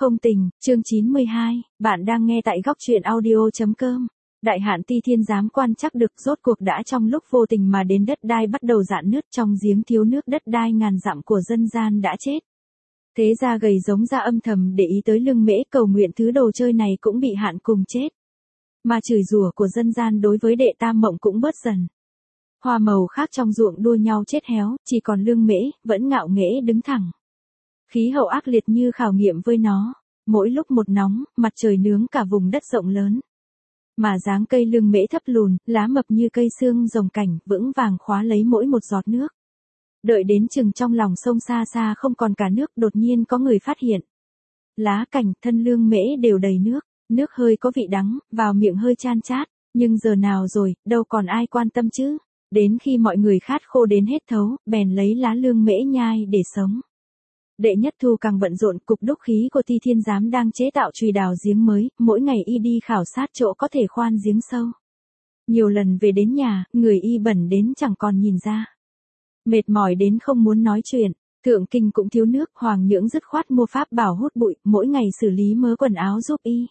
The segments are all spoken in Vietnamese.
Không tình, chương 92, bạn đang nghe tại góc truyện audio.com. Đại hạn Ti Thiên giám quan chắc được rốt cuộc đã trong lúc vô tình mà đến đất đai bắt đầu rạn nứt, trong giếng thiếu nước đất đai ngàn dặm của dân gian đã chết. Thế ra gầy giống ra âm thầm để ý tới Lương Mễ, cầu nguyện thứ đồ chơi này cũng bị hạn cùng chết. Mà chửi rủa của dân gian đối với Đệ Tam Mộng cũng bớt dần. Hoa màu khác trong ruộng đua nhau chết héo, chỉ còn Lương Mễ vẫn ngạo nghễ đứng thẳng. Khí hậu ác liệt như khảo nghiệm với nó, mỗi lúc một nóng, mặt trời nướng cả vùng đất rộng lớn. Mà dáng cây Lương Mễ thấp lùn, lá mập như cây xương rồng cảnh, vững vàng khóa lấy mỗi một giọt nước. Đợi đến chừng trong lòng sông xa xa không còn cả nước, đột nhiên có người phát hiện. Lá cành, thân Lương Mễ đều đầy nước, nước hơi có vị đắng, vào miệng hơi chan chát, nhưng giờ nào rồi, đâu còn ai quan tâm chứ. Đến khi mọi người khát khô đến hết thấu, bèn lấy lá Lương Mễ nhai để sống. Đệ Nhất Thu càng bận rộn, cục đúc khí của Ti Thiên giám đang chế tạo chùy đào giếng mới, mỗi ngày y đi khảo sát chỗ có thể khoan giếng sâu. Nhiều lần về đến nhà, người y bẩn đến chẳng còn nhìn ra. Mệt mỏi đến không muốn nói chuyện, Thượng Kinh cũng thiếu nước, Hoàng Nhưỡng dứt khoát mua pháp bảo hút bụi, mỗi ngày xử lý mớ quần áo giúp y.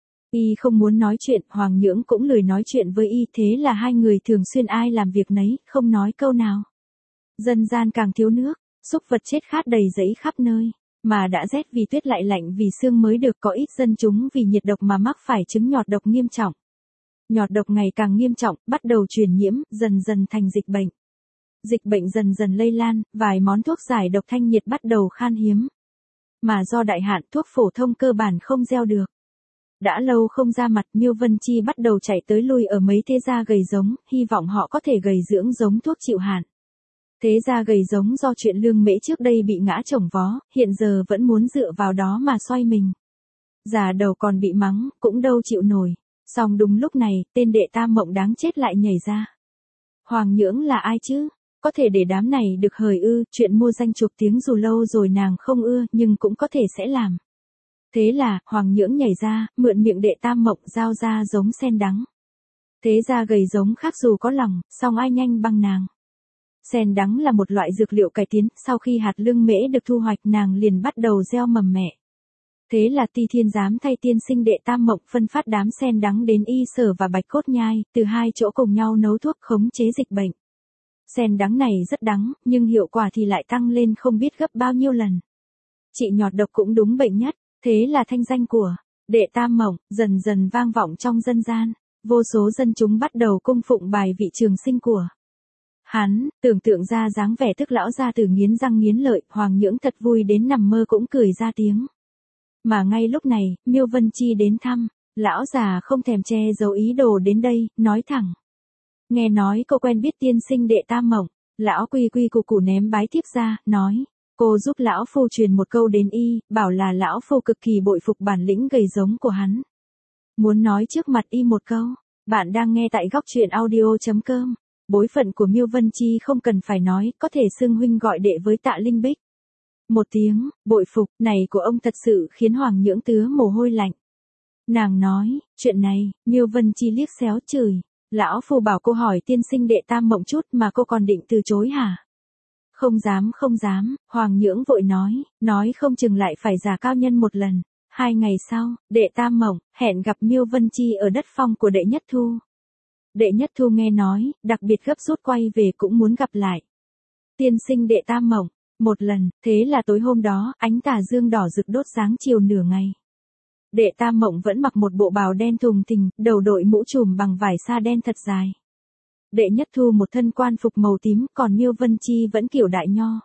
Y không muốn nói chuyện, Hoàng Nhưỡng cũng lười nói chuyện với y, thế là hai người thường xuyên ai làm việc nấy, không nói câu nào. Dân gian càng thiếu nước. Súc vật chết khát đầy rẫy khắp nơi, mà đã rét vì tuyết lại lạnh vì sương mới được, có ít dân chúng vì nhiệt độc mà mắc phải chứng nhọt độc nghiêm trọng. Nhọt độc ngày càng nghiêm trọng, bắt đầu truyền nhiễm, dần dần thành dịch bệnh. Dịch bệnh dần dần lây lan, vài món thuốc giải độc thanh nhiệt bắt đầu khan hiếm. Mà do đại hạn, thuốc phổ thông cơ bản không gieo được. Đã lâu không ra mặt, Miêu Vân Chi bắt đầu chạy tới lui ở mấy thế gia gầy giống, hy vọng họ có thể gầy dưỡng giống thuốc chịu hạn. Thế ra gầy giống do chuyện Lương Mễ trước đây bị ngã chồng vó, hiện giờ vẫn muốn dựa vào đó mà xoay mình. Già đầu còn bị mắng, cũng đâu chịu nổi. Song đúng lúc này, tên Đệ Tam Mộng đáng chết lại nhảy ra. Hoàng Nhưỡng là ai chứ? Có thể để đám này được hời ư? Chuyện mua danh chục tiếng dù lâu rồi nàng không ưa, nhưng cũng có thể sẽ làm. Thế là, Hoàng Nhưỡng nhảy ra, mượn miệng Đệ Tam Mộng giao ra giống sen đắng. Thế ra gầy giống khác dù có lòng, song ai nhanh bằng nàng. Sen đắng là một loại dược liệu cải tiến, sau khi hạt Lương Mễ được thu hoạch nàng liền bắt đầu gieo mầm mẹ. Thế là Ti Thiên giám thay tiên sinh Đệ Tam Mộng phân phát đám sen đắng đến Y Sở và Bạch Cốt Nhai, từ hai chỗ cùng nhau nấu thuốc khống chế dịch bệnh. Sen đắng này rất đắng, nhưng hiệu quả thì lại tăng lên không biết gấp bao nhiêu lần. Trị nhọt độc cũng đúng bệnh nhất, thế là thanh danh của Đệ Tam Mộng dần dần vang vọng trong dân gian, vô số dân chúng bắt đầu cung phụng bài vị trường sinh của hắn. Tưởng tượng ra dáng vẻ tức lão gia tử nghiến răng nghiến lợi, Hoàng Nhưỡng thật vui đến nằm mơ cũng cười ra tiếng. Mà ngay lúc này, Miêu Vân Chi đến thăm, lão già không thèm che giấu ý đồ đến đây, nói thẳng. Nghe nói cô quen biết tiên sinh Đệ Tam Mộng, lão quy quy củ củ ném bái thiếp ra, nói, cô giúp lão phu truyền một câu đến y, bảo là lão phu cực kỳ bội phục bản lĩnh gầy giống của hắn. Muốn nói trước mặt y một câu, bạn đang nghe tại góc truyện audio.com. Bối phận của Miêu Vân Chi không cần phải nói, có thể xưng huynh gọi đệ với Tạ Linh Bích. Một tiếng, bội phục, này của ông thật sự khiến Hoàng Nhưỡng tứa mồ hôi lạnh. Nàng nói, chuyện này, Miêu Vân Chi liếc xéo chửi, lão phu bảo cô hỏi tiên sinh Đệ Tam Mộng chút mà cô còn định từ chối hả? Không dám không dám, Hoàng Nhưỡng vội nói không chừng lại phải giả cao nhân một lần. 2 ngày sau, Đệ Tam Mộng hẹn gặp Miêu Vân Chi ở đất phong của Đệ Nhất Thu. Đệ Nhất Thu nghe nói, đặc biệt gấp rút quay về cũng muốn gặp lại tiên sinh Đệ Tam Mộng một lần, thế là tối hôm đó, ánh tà dương đỏ rực đốt sáng chiều nửa ngày. Đệ Tam Mộng vẫn mặc một bộ bào đen thùng thình, đầu đội mũ trùm bằng vải sa đen thật dài. Đệ Nhất Thu một thân quan phục màu tím, còn Miêu Vân Chi vẫn kiểu đại nho.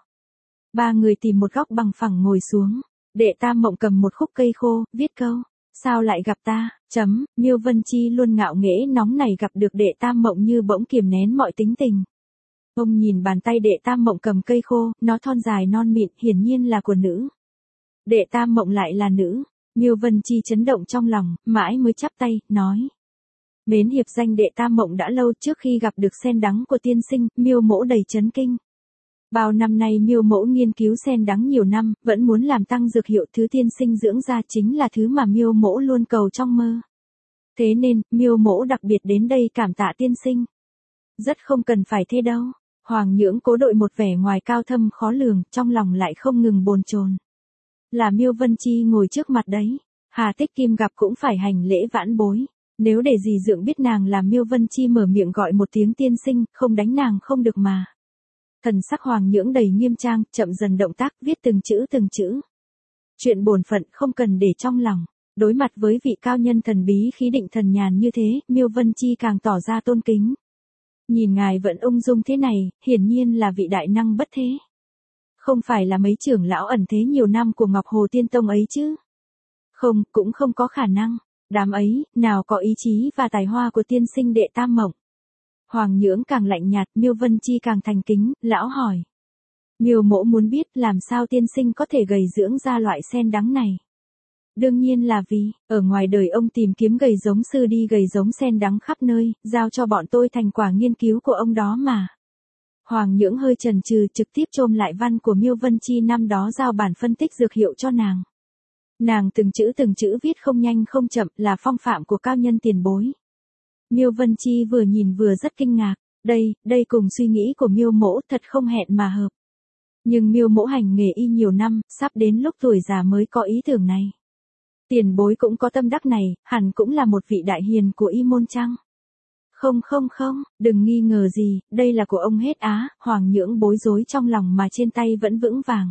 Ba người tìm một góc bằng phẳng ngồi xuống. Đệ Tam Mộng cầm một khúc cây khô, viết câu. Sao lại gặp ta? Miêu Vân Chi luôn ngạo nghễ nóng này gặp được Đệ Tam Mộng như bỗng kiềm nén mọi tính tình. Ông nhìn bàn tay Đệ Tam Mộng cầm cây khô, nó thon dài non mịn, hiển nhiên là của nữ. Đệ Tam Mộng lại là nữ. Miêu Vân Chi chấn động trong lòng, mãi mới chắp tay, nói. Mến hiệp danh Đệ Tam Mộng đã lâu, trước khi gặp được sen đắng của tiên sinh, Miêu mỗ đầy chấn kinh. Bao năm nay Miêu mỗ nghiên cứu sen đắng nhiều năm, vẫn muốn làm tăng dược hiệu, thứ tiên sinh dưỡng ra chính là thứ mà Miêu mỗ luôn cầu trong mơ. Thế nên, Miêu mỗ đặc biệt đến đây cảm tạ tiên sinh. Rất không cần phải thế đâu. Hoàng Nhưỡng cố đội một vẻ ngoài cao thâm khó lường, trong lòng lại không ngừng bồn chồn. Là Miêu Vân Chi ngồi trước mặt đấy. Hà Tích Kim gặp cũng phải hành lễ vãn bối. Nếu để dì dượng biết nàng là Miêu Vân Chi mở miệng gọi một tiếng tiên sinh, không đánh nàng không được mà. Thần sắc Hoàng Nhưỡng đầy nghiêm trang, chậm dần động tác, viết từng chữ từng chữ. Chuyện bổn phận không cần để trong lòng. Đối mặt với vị cao nhân thần bí khí định thần nhàn như thế, Miêu Vân Chi càng tỏ ra tôn kính. Nhìn ngài vẫn ung dung thế này, hiển nhiên là vị đại năng bất thế. Không phải là mấy trưởng lão ẩn thế nhiều năm của Ngọc Hồ Tiên Tông ấy chứ? Không, cũng không có khả năng. Đám ấy, nào có ý chí và tài hoa của tiên sinh đệ Tam Mộng. Hoàng Nhưỡng càng lạnh nhạt, Miêu Vân Chi càng thành kính, lão hỏi. Miêu mỗ muốn biết làm sao tiên sinh có thể gầy dưỡng ra loại sen đắng này. Đương nhiên là vì, ở ngoài đời ông tìm kiếm gầy giống sư đi gầy giống sen đắng khắp nơi, giao cho bọn tôi thành quả nghiên cứu của ông đó mà. Hoàng Nhưỡng hơi chần chừ, trực tiếp chôm lại văn của Miêu Vân Chi năm đó giao bản phân tích dược hiệu cho nàng. Nàng từng chữ viết không nhanh không chậm, là phong phạm của cao nhân tiền bối. Miêu Vân Chi vừa nhìn vừa rất kinh ngạc, đây cùng suy nghĩ của Miêu mỗ thật không hẹn mà hợp. Nhưng Miêu mỗ hành nghề y nhiều năm, sắp đến lúc tuổi già mới có ý tưởng này. Tiền bối cũng có tâm đắc này, hẳn cũng là một vị đại hiền của y môn chăng? Không, đừng nghi ngờ gì, đây là của ông hết á. Hoàng Nhưỡng bối rối trong lòng mà trên tay vẫn vững vàng.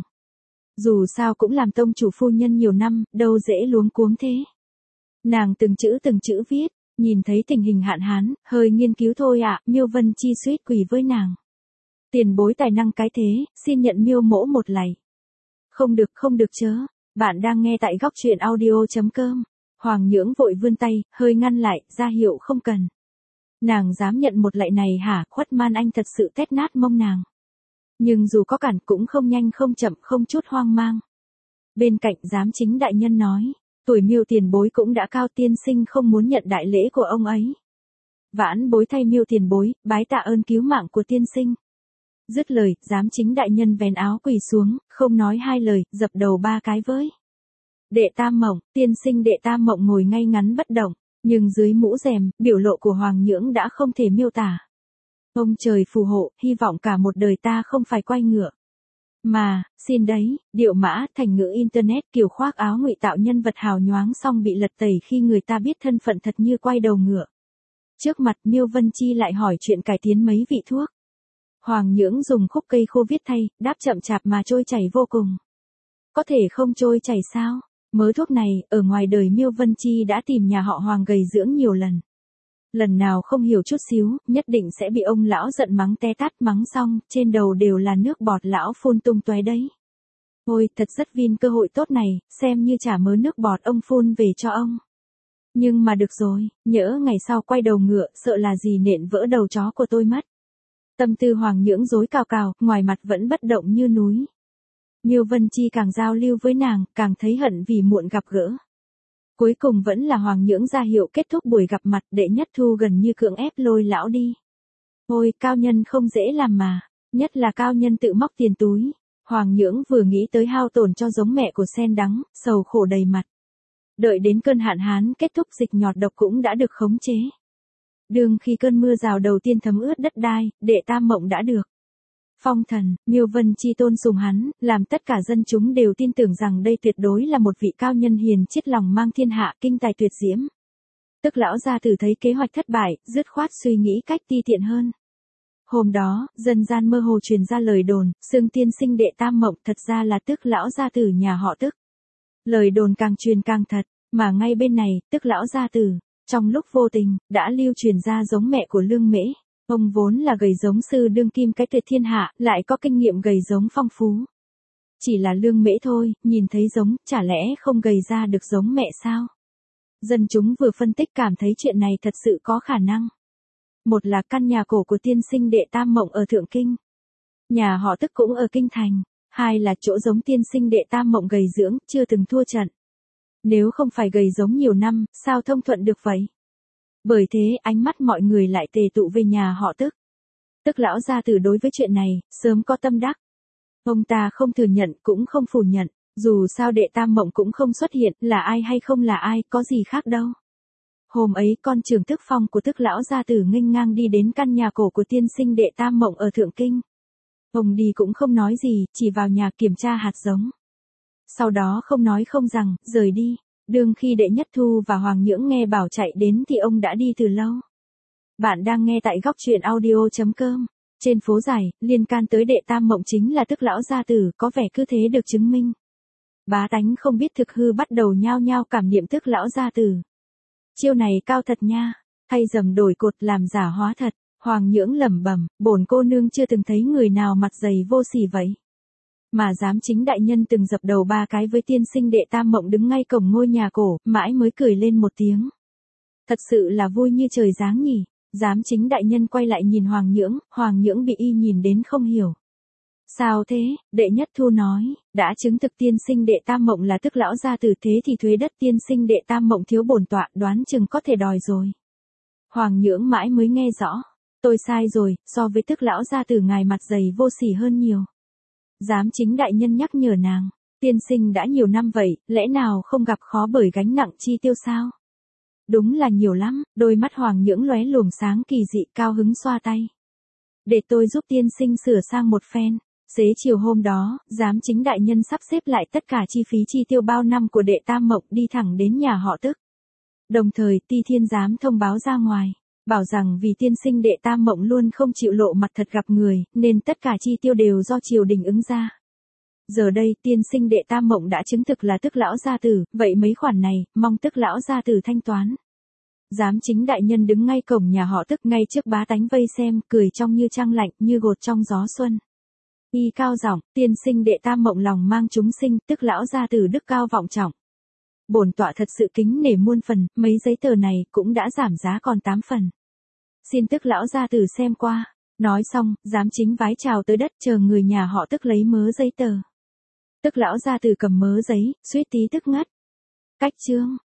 Dù sao cũng làm tông chủ phu nhân nhiều năm, đâu dễ luống cuống thế. Nàng từng chữ viết, nhìn thấy tình hình hạn hán, hơi nghiên cứu thôi ạ. Miêu Vân Chi suýt quỳ với nàng. Tiền bối tài năng cái thế, xin nhận Miêu mỗ một lạy. Không được chớ. Bạn đang nghe tại góc truyện audio.com. Hoàng Nhưỡng vội vươn tay, hơi ngăn lại, ra hiệu không cần. Nàng dám nhận một lạy này hả? Khuất Man Anh thật sự tét nát mông nàng. Nhưng dù có cản cũng không nhanh không chậm, không chút hoang mang. Bên cạnh giám chính đại nhân nói, tuổi Miêu tiền bối cũng đã cao, tiên sinh không muốn nhận đại lễ của ông ấy. Vãn bối thay Miêu tiền bối, bái tạ ơn cứu mạng của tiên sinh. Dứt lời, giám chính đại nhân vén áo quỳ xuống, không nói hai lời, dập đầu ba cái với. Đệ Tam Mộng, tiên sinh đệ Tam Mộng ngồi ngay ngắn bất động, nhưng dưới mũ rèm, biểu lộ của Hoàng Nhưỡng đã không thể miêu tả. Ông trời phù hộ, hy vọng cả một đời ta không phải quay ngựa. Mà, xin đấy, điệu mã, thành ngữ internet kiểu khoác áo ngụy tạo nhân vật hào nhoáng xong bị lật tẩy khi người ta biết thân phận thật như quay đầu ngựa. Trước mặt Miêu Vân Chi lại hỏi chuyện cải tiến mấy vị thuốc. Hoàng Nhưỡng dùng khúc cây khô viết thay, đáp chậm chạp mà trôi chảy vô cùng. Có thể không trôi chảy sao? Mớ thuốc này, ở ngoài đời Miêu Vân Chi đã tìm nhà họ Hoàng gầy dưỡng nhiều lần. Lần nào không hiểu chút xíu, nhất định sẽ bị ông lão giận mắng té tát, mắng xong, trên đầu đều là nước bọt lão phun tung tóe đấy. Ôi, thật rất vin cơ hội tốt này, xem như trả mớ nước bọt ông phun về cho ông. Nhưng mà được rồi, nhỡ ngày sau quay đầu ngựa, sợ là gì nện vỡ đầu chó của tôi mất. Tâm tư Hoàng Nhưỡng rối cào cào, ngoài mặt vẫn bất động như núi. Miêu Vân Chi càng giao lưu với nàng, càng thấy hận vì muộn gặp gỡ. Cuối cùng vẫn là Hoàng Nhưỡng ra hiệu kết thúc buổi gặp mặt, Đệ Nhất Thu gần như cưỡng ép lôi lão đi. Ôi, cao nhân không dễ làm mà, nhất là cao nhân tự móc tiền túi. Hoàng Nhưỡng vừa nghĩ tới hao tổn cho giống mẹ của sen đắng, sầu khổ đầy mặt. Đợi đến cơn hạn hán kết thúc, dịch nhọt độc cũng đã được khống chế. Đương khi cơn mưa rào đầu tiên thấm ướt đất đai, Đệ Tam Mộng đã được phong thần. Miêu Vân Chi tôn sùng hắn, làm tất cả dân chúng đều tin tưởng rằng đây tuyệt đối là một vị cao nhân hiền chiết lòng mang thiên hạ, kinh tài tuyệt diễm. Tức lão gia tử thấy kế hoạch thất bại, dứt khoát suy nghĩ cách ti tiện hơn. Hôm đó, dân gian mơ hồ truyền ra lời đồn, xưng tiên sinh Đệ Tam Mộng thật ra là Tức lão gia tử nhà họ Tức. Lời đồn càng truyền càng thật, mà ngay bên này, Tức lão gia tử, trong lúc vô tình, đã lưu truyền ra giống mẹ của Lương Mễ. Ông vốn là gầy giống sư đương kim cái tuyệt thiên hạ, lại có kinh nghiệm gầy giống phong phú. Chỉ là Lương Mễ thôi, nhìn thấy giống, chả lẽ không gầy ra được giống mẹ sao? Dân chúng vừa phân tích cảm thấy chuyện này thật sự có khả năng. Một là căn nhà cổ của tiên sinh Đệ Tam Mộng ở Thượng Kinh. Nhà họ Tức cũng ở Kinh Thành. Hai là chỗ giống tiên sinh Đệ Tam Mộng gầy dưỡng, chưa từng thua trận. Nếu không phải gầy giống nhiều năm, sao thông thuận được vậy? Bởi thế, ánh mắt mọi người lại tề tụ về nhà họ Tức. Tức lão gia tử đối với chuyện này, sớm có tâm đắc. Ông ta không thừa nhận cũng không phủ nhận, dù sao Đệ Tam Mộng cũng không xuất hiện, là ai hay không là ai, có gì khác đâu. Hôm ấy con trưởng Tức Phong của Tức lão gia tử nghênh ngang đi đến căn nhà cổ của tiên sinh Đệ Tam Mộng ở Thượng Kinh. Ông đi cũng không nói gì, chỉ vào nhà kiểm tra hạt giống. Sau đó không nói không rằng, rời đi. Đương khi Đệ Nhất Thu và Hoàng Nhưỡng nghe bảo chạy đến thì ông đã đi từ lâu. Bạn đang nghe tại góc truyện audio.com. Trên phố dài, liên can tới Đệ Tam Mộng chính là Tức lão gia tử, có vẻ cứ thế được chứng minh. Bá tánh không biết thực hư bắt đầu nhao nhao cảm niệm Tức lão gia tử. Chiêu này cao thật nha, thay dầm đổi cột làm giả hóa thật. Hoàng Nhưỡng lẩm bẩm, bổn cô nương chưa từng thấy người nào mặt dày vô sỉ vậy. Mà giám chính đại nhân từng dập đầu 3 cái với tiên sinh Đệ Tam Mộng đứng ngay cổng ngôi nhà cổ, mãi mới cười lên một tiếng. Thật sự là vui như trời giáng nhỉ. Giám chính đại nhân quay lại nhìn Hoàng Nhưỡng bị y nhìn đến không hiểu. Sao thế? Đệ Nhất Thu nói, đã chứng thực tiên sinh Đệ Tam Mộng là Tức lão gia tử, thế thì thuế đất tiên sinh Đệ Tam Mộng thiếu bổn tọa đoán chừng có thể đòi rồi. Hoàng Nhưỡng mãi mới nghe rõ. Tôi sai rồi, so với Tức lão gia tử ngài mặt dày vô sỉ hơn nhiều. Giám chính đại nhân nhắc nhở nàng, tiên sinh đã nhiều năm vậy, lẽ nào không gặp khó bởi gánh nặng chi tiêu sao? Đúng là nhiều lắm, đôi mắt Hoàng Nhưỡng lóe luồng sáng kỳ dị, cao hứng xoa tay. Để tôi giúp tiên sinh sửa sang một phen. Xế chiều hôm đó, giám chính đại nhân sắp xếp lại tất cả chi phí chi tiêu bao năm của Đệ Tam Mộng, đi thẳng đến nhà họ Tức. Đồng thời Ti Thiên giám thông báo ra ngoài, bảo rằng vì tiên sinh Đệ Tam Mộng luôn không chịu lộ mặt thật gặp người, nên tất cả chi tiêu đều do triều đình ứng ra. Giờ đây tiên sinh Đệ Tam Mộng đã chứng thực là Tức lão gia tử, vậy mấy khoản này, mong Tức lão gia tử thanh toán. Giám chính đại nhân đứng ngay cổng nhà họ Tức, ngay trước bá tánh vây xem, cười trong như trăng lạnh, như gột trong gió xuân. Y cao giọng, tiên sinh Đệ Tam Mộng lòng mang chúng sinh, Tức lão gia tử đức cao vọng trọng. Bổn tọa thật sự kính nể muôn phần, mấy giấy tờ này cũng đã giảm giá còn 8 phần. Xin Tức lão gia tử xem qua. Nói xong, giám chính vái chào tới đất, chờ người nhà họ Tức lấy mớ giấy tờ. Tức lão gia tử cầm mớ giấy, suýt tí tức ngất. Cách chương.